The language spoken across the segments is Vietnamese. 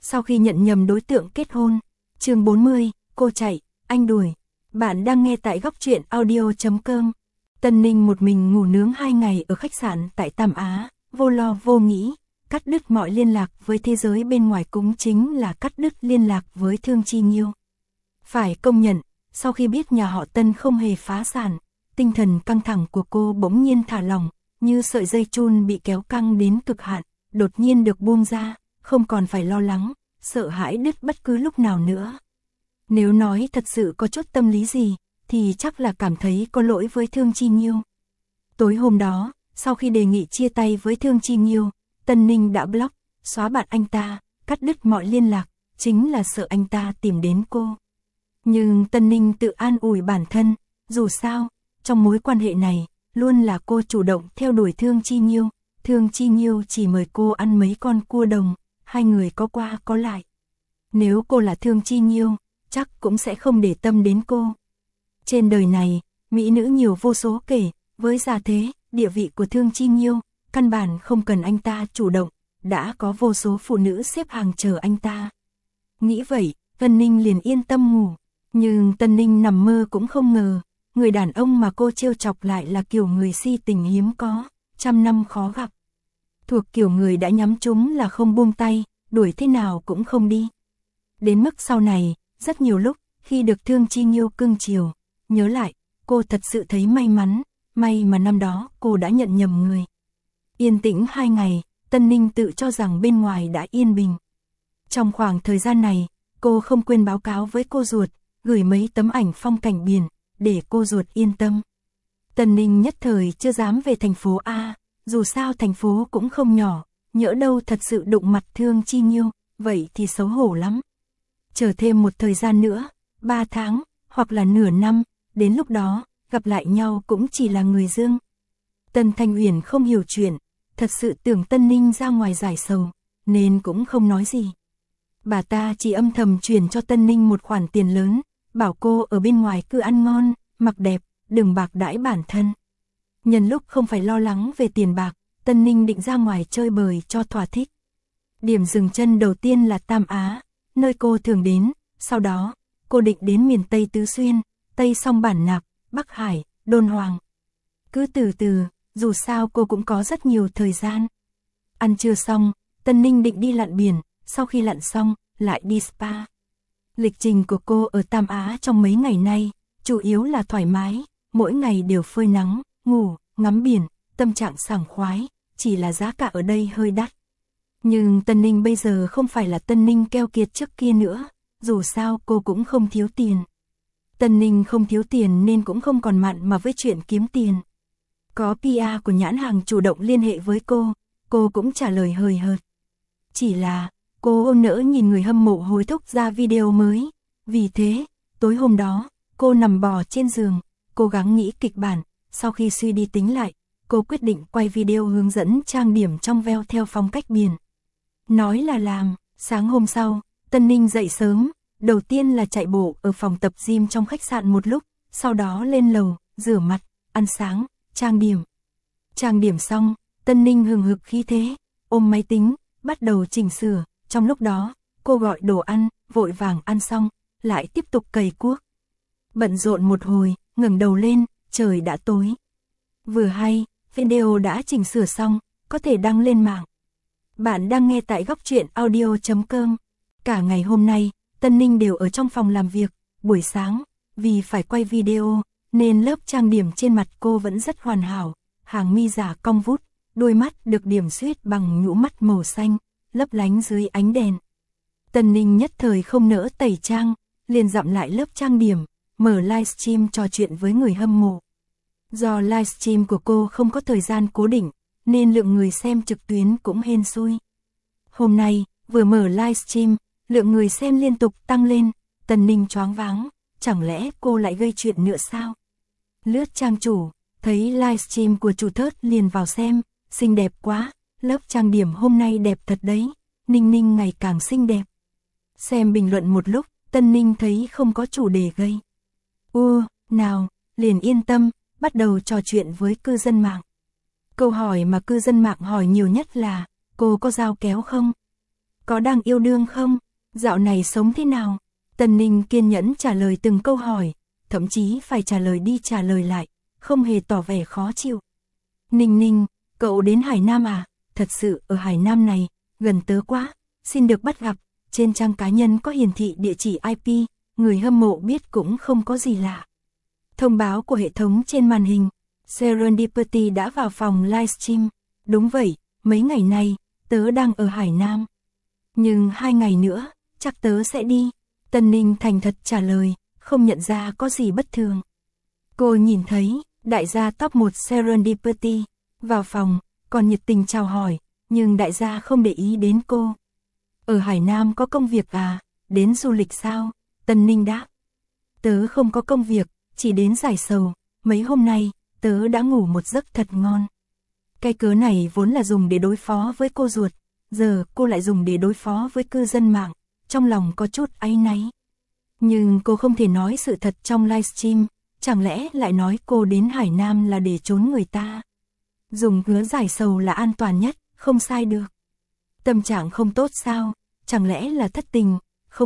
sau khi nhận nhầm đối tượng kết hôn. Chương 40, cô chạy, anh đuổi. Bạn đang nghe tại góc truyện audio.com. Tân Ninh một mình ngủ nướng 2 ngày ở khách sạn tại Tam Á, vô lo vô nghĩ, cắt đứt mọi liên lạc với thế giới bên ngoài, cũng chính là cắt đứt liên lạc với Thương Chi Nhiêu. Phải công nhận, sau khi biết nhà họ Tân không hề phá sản, tinh thần căng thẳng của cô bỗng nhiên thả lỏng, như sợi dây chun bị kéo căng đến cực hạn, đột nhiên được buông ra, không còn phải lo lắng, sợ hãi đứt bất cứ lúc nào nữa. Nếu nói thật sự có chút tâm lý gì, thì chắc là cảm thấy có lỗi với Thương Chi Nhiêu. Tối hôm đó, sau khi đề nghị chia tay với Thương Chi Nhiêu, Tân Ninh đã block, xóa bạn anh ta, cắt đứt mọi liên lạc, chính là sợ anh ta tìm đến cô. Nhưng Tân Ninh tự an ủi bản thân, dù sao, trong mối quan hệ này, luôn là cô chủ động theo đuổi Thương Chi Nhiêu, Thương Chi Nhiêu chỉ mời cô ăn mấy con cua đồng, hai người có qua có lại. Nếu cô là Thương Chi Nhiêu, chắc cũng sẽ không để tâm đến cô. Trên đời này, mỹ nữ nhiều vô số kể, với gia thế, địa vị của Thương Chi Nhiêu, căn bản không cần anh ta chủ động, đã có vô số phụ nữ xếp hàng chờ anh ta. Nghĩ vậy, Tân Ninh liền yên tâm ngủ, nhưng Tân Ninh nằm mơ cũng không ngờ, người đàn ông mà cô trêu chọc lại là kiểu người si tình hiếm có, trăm năm khó gặp. Thuộc kiểu người đã nhắm trúng là không buông tay, đuổi thế nào cũng không đi. Đến mức sau này, rất nhiều lúc, khi được Thương Chi Nhiêu cưng chiều, nhớ lại, cô thật sự thấy may mắn, may mà năm đó cô đã nhận nhầm người. Yên tĩnh 2 ngày, Tân Ninh tự cho rằng bên ngoài đã yên bình. Trong khoảng thời gian này, cô không quên báo cáo với cô ruột, gửi mấy tấm ảnh phong cảnh biển, để cô ruột yên tâm. Tân Ninh nhất thời chưa dám về thành phố A, dù sao thành phố cũng không nhỏ, nhỡ đâu thật sự đụng mặt Thương Chi Nhiêu, vậy thì xấu hổ lắm. Chờ thêm một thời gian nữa, 3 tháng, hoặc là nửa năm, đến lúc đó, gặp lại nhau cũng chỉ là người dương. Tân Thanh Uyển không hiểu chuyện, thật sự tưởng Tân Ninh ra ngoài giải sầu, nên cũng không nói gì. Bà ta chỉ âm thầm chuyển cho Tân Ninh một khoản tiền lớn, bảo cô ở bên ngoài cứ ăn ngon, mặc đẹp, đừng bạc đãi bản thân. Nhân lúc không phải lo lắng về tiền bạc, Tân Ninh định ra ngoài chơi bời cho thỏa thích. Điểm dừng chân đầu tiên là Tam Á, nơi cô thường đến, sau đó, cô định đến miền Tây Tứ Xuyên, Tây Song Bản Nạp, Bắc Hải, Đôn Hoàng. Cứ từ từ, dù sao cô cũng có rất nhiều thời gian. Ăn trưa xong, Tân Ninh định đi lặn biển, sau khi lặn xong, lại đi spa. Lịch trình của cô ở Tam Á trong mấy ngày nay, chủ yếu là thoải mái, mỗi ngày đều phơi nắng, ngủ, ngắm biển, tâm trạng sảng khoái, chỉ là giá cả ở đây hơi đắt. Nhưng Tân Ninh bây giờ không phải là Tân Ninh keo kiệt trước kia nữa, dù sao cô cũng không thiếu tiền. Tân Ninh không thiếu tiền nên cũng không còn mặn mà với chuyện kiếm tiền. Có PR của nhãn hàng chủ động liên hệ với cô cũng trả lời hời hợt. Chỉ là, cô nỡ nhìn người hâm mộ hối thúc ra video mới. Vì thế, tối hôm đó, cô nằm bò trên giường, cố gắng nghĩ kịch bản, sau khi suy đi tính lại, cô quyết định quay video hướng dẫn trang điểm trong veo theo phong cách biển. Nói là làm, sáng hôm sau, Tân Ninh dậy sớm, đầu tiên là chạy bộ ở phòng tập gym trong khách sạn một lúc, sau đó lên lầu, rửa mặt, ăn sáng, trang điểm. Trang điểm xong, Tân Ninh hừng hực khí thế, ôm máy tính, bắt đầu chỉnh sửa, trong lúc đó, cô gọi đồ ăn, vội vàng ăn xong, lại tiếp tục cày cuốc. Bận rộn một hồi, ngẩng đầu lên, trời đã tối. Vừa hay, video đã chỉnh sửa xong, có thể đăng lên mạng. Bạn đang nghe tại góc truyện audio.com. Cả ngày hôm nay, Tân Ninh đều ở trong phòng làm việc, buổi sáng, vì phải quay video, nên lớp trang điểm trên mặt cô vẫn rất hoàn hảo, hàng mi giả cong vút, đôi mắt được điểm xuyết bằng nhũ mắt màu xanh, lấp lánh dưới ánh đèn. Tân Ninh nhất thời không nỡ tẩy trang, liền dặm lại lớp trang điểm, mở livestream trò chuyện với người hâm mộ. Do livestream của cô không có thời gian cố định, nên lượng người xem trực tuyến cũng hên xui. Hôm nay, vừa mở livestream, lượng người xem liên tục tăng lên, Tân Ninh choáng váng, chẳng lẽ cô lại gây chuyện nữa sao? Lướt trang chủ, thấy livestream của chủ Thớt liền vào xem, xinh đẹp quá, lớp trang điểm hôm nay đẹp thật đấy, Ninh Ninh ngày càng xinh đẹp. Xem bình luận một lúc, Tân Ninh thấy không có chủ đề gây. Nào, liền yên tâm, bắt đầu trò chuyện với cư dân mạng. Câu hỏi mà cư dân mạng hỏi nhiều nhất là, cô có dao kéo không? Có đang yêu đương không? Dạo này sống thế nào? Tân Ninh kiên nhẫn trả lời từng câu hỏi, thậm chí phải trả lời đi trả lời lại, không hề tỏ vẻ khó chịu. Ninh Ninh, cậu đến Hải Nam à? Thật sự ở Hải Nam này, gần tớ quá, xin được bắt gặp. Trên trang cá nhân có hiển thị địa chỉ IP, người hâm mộ biết cũng không có gì lạ. Thông báo của hệ thống trên màn hình, Serendipity đã vào phòng livestream. Đúng vậy, mấy ngày nay, tớ đang ở Hải Nam. Nhưng 2 ngày nữa, chắc tớ sẽ đi. Tân Ninh thành thật trả lời, không nhận ra có gì bất thường. Cô nhìn thấy, đại gia top 1 Serendipity, vào phòng, còn nhiệt tình chào hỏi, nhưng đại gia không để ý đến cô. Ở Hải Nam có công việc à, đến du lịch sao? Tân Ninh đáp. Tớ không có công việc, chỉ đến giải sầu, mấy hôm nay, tớ đã ngủ một giấc thật ngon. Cái cớ này vốn là dùng để đối phó với cô ruột, giờ cô lại dùng để đối phó với cư dân mạng, trong lòng có chút áy náy. Nhưng cô không thể nói sự thật trong livestream, chẳng lẽ lại nói cô đến Hải Nam là để trốn người ta. Dùng hứa giải sầu là an toàn nhất, không sai được. Tâm trạng không tốt sao, chẳng lẽ là thất tình,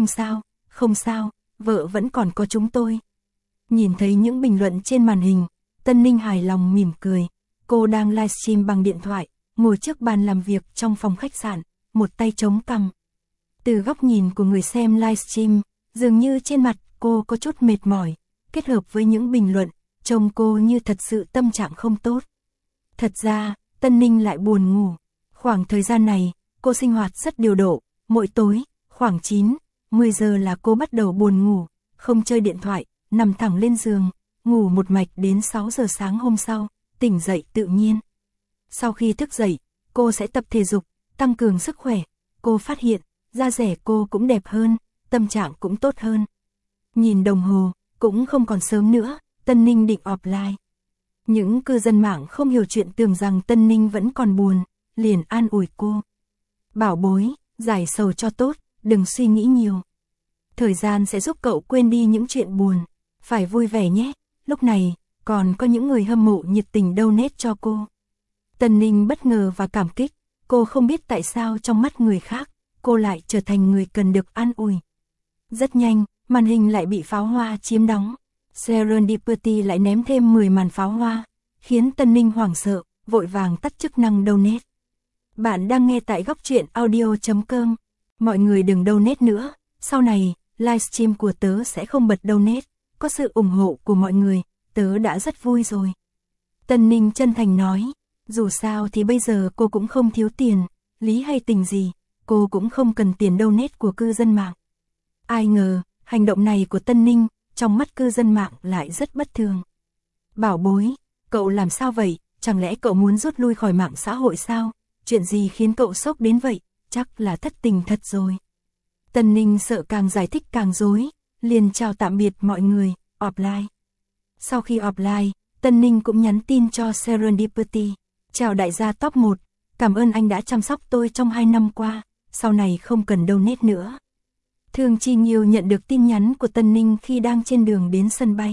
không sao, vợ vẫn còn có chúng tôi. Nhìn thấy những bình luận trên màn hình, Tân Ninh hài lòng mỉm cười, cô đang livestream bằng điện thoại, ngồi trước bàn làm việc trong phòng khách sạn, một tay chống cằm. Từ góc nhìn của người xem livestream, dường như trên mặt cô có chút mệt mỏi, kết hợp với những bình luận, trông cô như thật sự tâm trạng không tốt. Thật ra, Tân Ninh lại buồn ngủ. Khoảng thời gian này, cô sinh hoạt rất điều độ, mỗi tối, khoảng 9, 10 giờ là cô bắt đầu buồn ngủ, không chơi điện thoại, nằm thẳng lên giường, ngủ một mạch đến 6 giờ sáng hôm sau, tỉnh dậy tự nhiên. Sau khi thức dậy, cô sẽ tập thể dục, tăng cường sức khỏe, cô phát hiện, da dẻ cô cũng đẹp hơn, tâm trạng cũng tốt hơn. Nhìn đồng hồ, cũng không còn sớm nữa, Tân Ninh định offline. Những cư dân mạng không hiểu chuyện tưởng rằng Tân Ninh vẫn còn buồn, liền an ủi cô. Bảo bối, giải sầu cho tốt, đừng suy nghĩ nhiều. Thời gian sẽ giúp cậu quên đi những chuyện buồn, phải vui vẻ nhé. Lúc này, còn có những người hâm mộ nhiệt tình donate cho cô. Tân Ninh bất ngờ và cảm kích, cô không biết tại sao trong mắt người khác, cô lại trở thành người cần được an ủi. Rất nhanh, màn hình lại bị pháo hoa chiếm đóng. Serendipity lại ném thêm 10 màn pháo hoa, khiến Tân Ninh hoảng sợ, vội vàng tắt chức năng donate. Bạn đang nghe tại góc truyện audio.com. Mọi người đừng donate nữa, sau này, livestream của tớ sẽ không bật donate, có sự ủng hộ của mọi người, tớ đã rất vui rồi. Tân Ninh chân thành nói, dù sao thì bây giờ cô cũng không thiếu tiền, lý hay tình gì, cô cũng không cần tiền donate của cư dân mạng. Ai ngờ, hành động này của Tân Ninh, trong mắt cư dân mạng lại rất bất thường. Bảo bối, cậu làm sao vậy, chẳng lẽ cậu muốn rút lui khỏi mạng xã hội sao? Chuyện gì khiến cậu sốc đến vậy, chắc là thất tình thật rồi. Tân Ninh sợ càng giải thích càng rối, liền chào tạm biệt mọi người, offline. Sau khi offline, Tân Ninh cũng nhắn tin cho Serendipity. Chào đại gia top 1, cảm ơn anh đã chăm sóc tôi trong 2 năm qua, sau này không cần donate nữa. Thương Chi Nghiêu nhận được tin nhắn của Tân Ninh khi đang trên đường đến sân bay.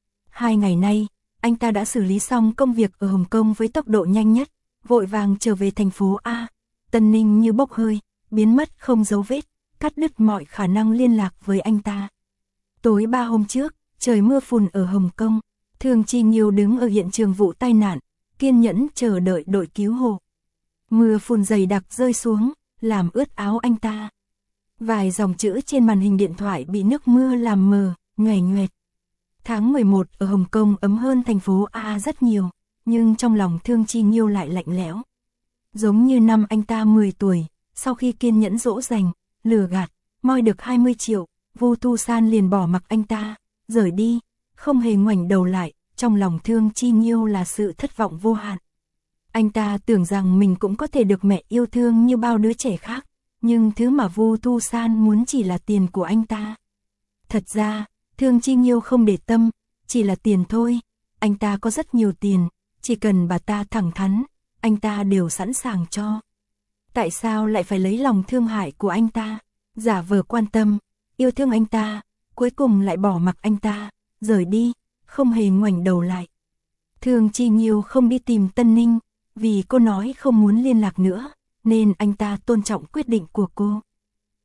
2 ngày nay, anh ta đã xử lý xong công việc ở Hồng Kông với tốc độ nhanh nhất, vội vàng trở về thành phố A. Tân Ninh như bốc hơi, biến mất không dấu vết, cắt đứt mọi khả năng liên lạc với anh ta. Tối 3 hôm trước, trời mưa phùn ở Hồng Kông, Thương Chi Nghiêu đứng ở hiện trường vụ tai nạn, kiên nhẫn chờ đợi đội cứu hộ. Mưa phùn dày đặc rơi xuống, làm ướt áo anh ta. Vài dòng chữ trên màn hình điện thoại bị nước mưa làm mờ, nhoẻn nhoẹt. Tháng 11 ở Hồng Kông ấm hơn thành phố A rất nhiều, nhưng trong lòng Thương Chi Nghiêu lại lạnh lẽo. Giống như năm anh ta 10 tuổi, sau khi kiên nhẫn dỗ dành, lừa gạt, moi được 20 triệu, Vu Thu San liền bỏ mặc anh ta, rời đi, không hề ngoảnh đầu lại, trong lòng Thương Chi Nghiêu là sự thất vọng vô hạn. Anh ta tưởng rằng mình cũng có thể được mẹ yêu thương như bao đứa trẻ khác, nhưng thứ mà Vu Thu San muốn chỉ là tiền của anh ta. Thật ra, Thương Chi Nghiêu không để tâm, chỉ là tiền thôi, anh ta có rất nhiều tiền, chỉ cần bà ta thẳng thắn, anh ta đều sẵn sàng cho. Tại sao lại phải lấy lòng thương hại của anh ta, giả vờ quan tâm, yêu thương anh ta, cuối cùng lại bỏ mặc anh ta, rời đi, không hề ngoảnh đầu lại. Thương Chi Nghiêu không đi tìm Tân Ninh, vì cô nói không muốn liên lạc nữa, nên anh ta tôn trọng quyết định của cô.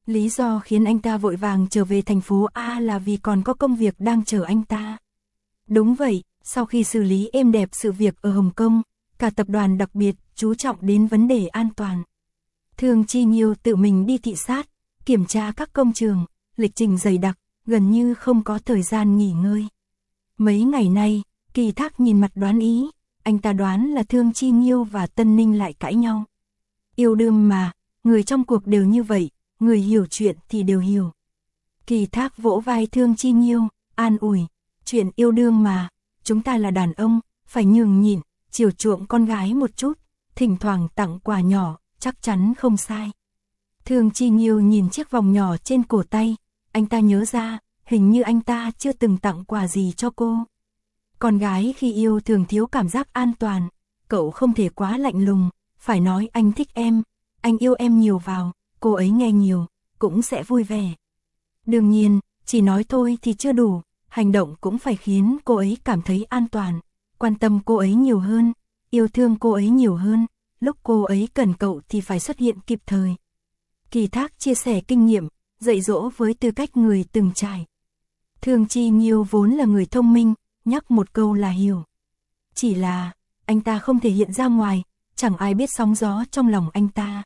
Lý do khiến anh ta vội vàng trở về thành phố A là vì còn có công việc đang chờ anh ta. Đúng vậy, sau khi xử lý êm đẹp sự việc ở Hồng Kông, cả tập đoàn đặc biệt chú trọng đến vấn đề an toàn. Thương Chi Nhiêu tự mình đi thị sát, kiểm tra các công trường, lịch trình dày đặc, gần như không có thời gian nghỉ ngơi. Mấy ngày nay, Kỳ Thác nhìn mặt đoán ý, anh ta đoán là Thương Chi Nhiêu và Tân Ninh lại cãi nhau. Yêu đương mà, người trong cuộc đều như vậy, người hiểu chuyện thì đều hiểu. Kỳ Thác vỗ vai Thương Chi Nhiêu, an ủi, chuyện yêu đương mà, chúng ta là đàn ông, phải nhường nhịn, chiều chuộng con gái một chút, thỉnh thoảng tặng quà nhỏ, chắc chắn không sai. Thương Chi Nhiêu nhìn chiếc vòng nhỏ trên cổ tay, anh ta nhớ ra, hình như anh ta chưa từng tặng quà gì cho cô. Con gái khi yêu thường thiếu cảm giác an toàn, cậu không thể quá lạnh lùng, phải nói anh thích em, anh yêu em nhiều vào, cô ấy nghe nhiều, cũng sẽ vui vẻ. Đương nhiên, chỉ nói thôi thì chưa đủ, hành động cũng phải khiến cô ấy cảm thấy an toàn, quan tâm cô ấy nhiều hơn, yêu thương cô ấy nhiều hơn, lúc cô ấy cần cậu thì phải xuất hiện kịp thời. Kỳ Thác chia sẻ kinh nghiệm, dạy dỗ với tư cách người từng trải. Thương Chi Nhiêu vốn là người thông minh, nhắc một câu là hiểu. Chỉ là, anh ta không thể hiện ra ngoài, chẳng ai biết sóng gió trong lòng anh ta.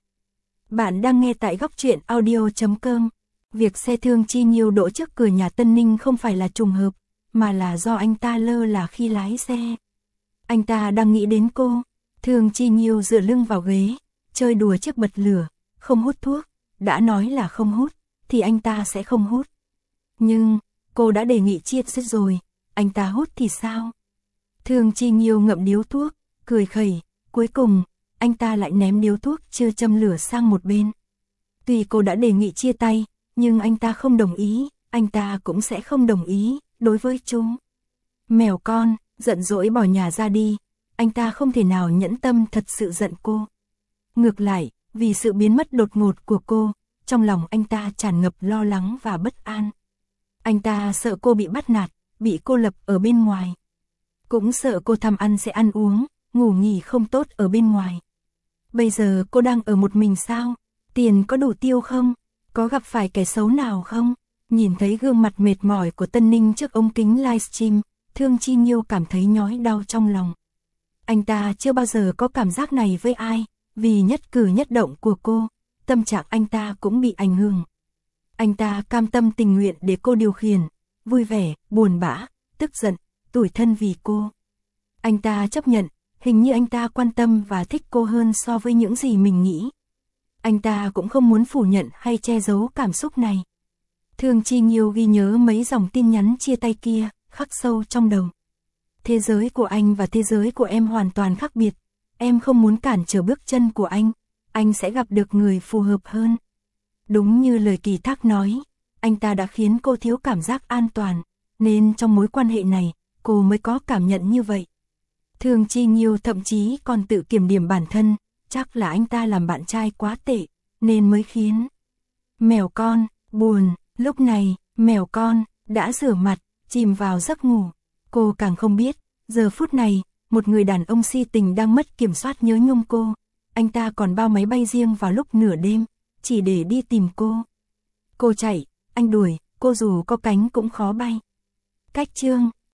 Bạn đang nghe tại góc truyện audio.com. Việc xe Thương Chi Nhiêu đỗ trước cửa nhà Tân Ninh không phải là trùng hợp, mà là do anh ta lơ là khi lái xe. Anh ta đang nghĩ đến cô. Thương Chi Nhiêu dựa lưng vào ghế, chơi đùa chiếc bật lửa, không hút thuốc, đã nói là không hút, thì anh ta sẽ không hút. Nhưng, cô đã đề nghị chia sứt rồi, anh ta hút thì sao? Thương Chi Nhiêu ngậm điếu thuốc, cười khẩy, cuối cùng, anh ta lại ném điếu thuốc chưa châm lửa sang một bên. Tuy cô đã đề nghị chia tay, nhưng anh ta không đồng ý, anh ta cũng sẽ không đồng ý, đối với chúng. Mèo con, giận dỗi bỏ nhà ra đi, anh ta không thể nào nhẫn tâm thật sự giận cô. Ngược lại, vì sự biến mất đột ngột của cô, trong lòng anh ta tràn ngập lo lắng và bất an. Anh ta sợ cô bị bắt nạt, bị cô lập ở bên ngoài. Cũng sợ cô tham ăn sẽ ăn uống, ngủ nghỉ không tốt ở bên ngoài. Bây giờ cô đang ở một mình sao? Tiền có đủ tiêu không? Có gặp phải kẻ xấu nào không? Nhìn thấy gương mặt mệt mỏi của Tân Ninh trước ống kính livestream, Thương Chi Nhiêu cảm thấy nhói đau trong lòng. Anh ta chưa bao giờ có cảm giác này với ai, vì nhất cử nhất động của cô, tâm trạng anh ta cũng bị ảnh hưởng. Anh ta cam tâm tình nguyện để cô điều khiển, vui vẻ, buồn bã, tức giận, tủi thân vì cô. Anh ta chấp nhận, hình như anh ta quan tâm và thích cô hơn so với những gì mình nghĩ. Anh ta cũng không muốn phủ nhận hay che giấu cảm xúc này. Thương Chi Nhiêu ghi nhớ mấy dòng tin nhắn chia tay kia, khắc sâu trong đầu. Thế giới của anh và thế giới của em hoàn toàn khác biệt. Em không muốn cản trở bước chân của anh sẽ gặp được người phù hợp hơn. Đúng như lời Kỳ Thác nói, anh ta đã khiến cô thiếu cảm giác an toàn, nên trong mối quan hệ này, cô mới có cảm nhận như vậy. Thương Chi Nhiêu thậm chí còn tự kiểm điểm bản thân, chắc là anh ta làm bạn trai quá tệ, nên mới khiến. Mèo con, buồn, lúc này, mèo con, đã rửa mặt, chìm vào giấc ngủ. Cô càng không biết, giờ phút này, một người đàn ông si tình đang mất kiểm soát nhớ nhung cô. Anh ta còn bao máy bay riêng vào lúc nửa đêm, chỉ để đi tìm cô. Cô chạy, anh đuổi, cô dù có cánh cũng khó bay. Cách chương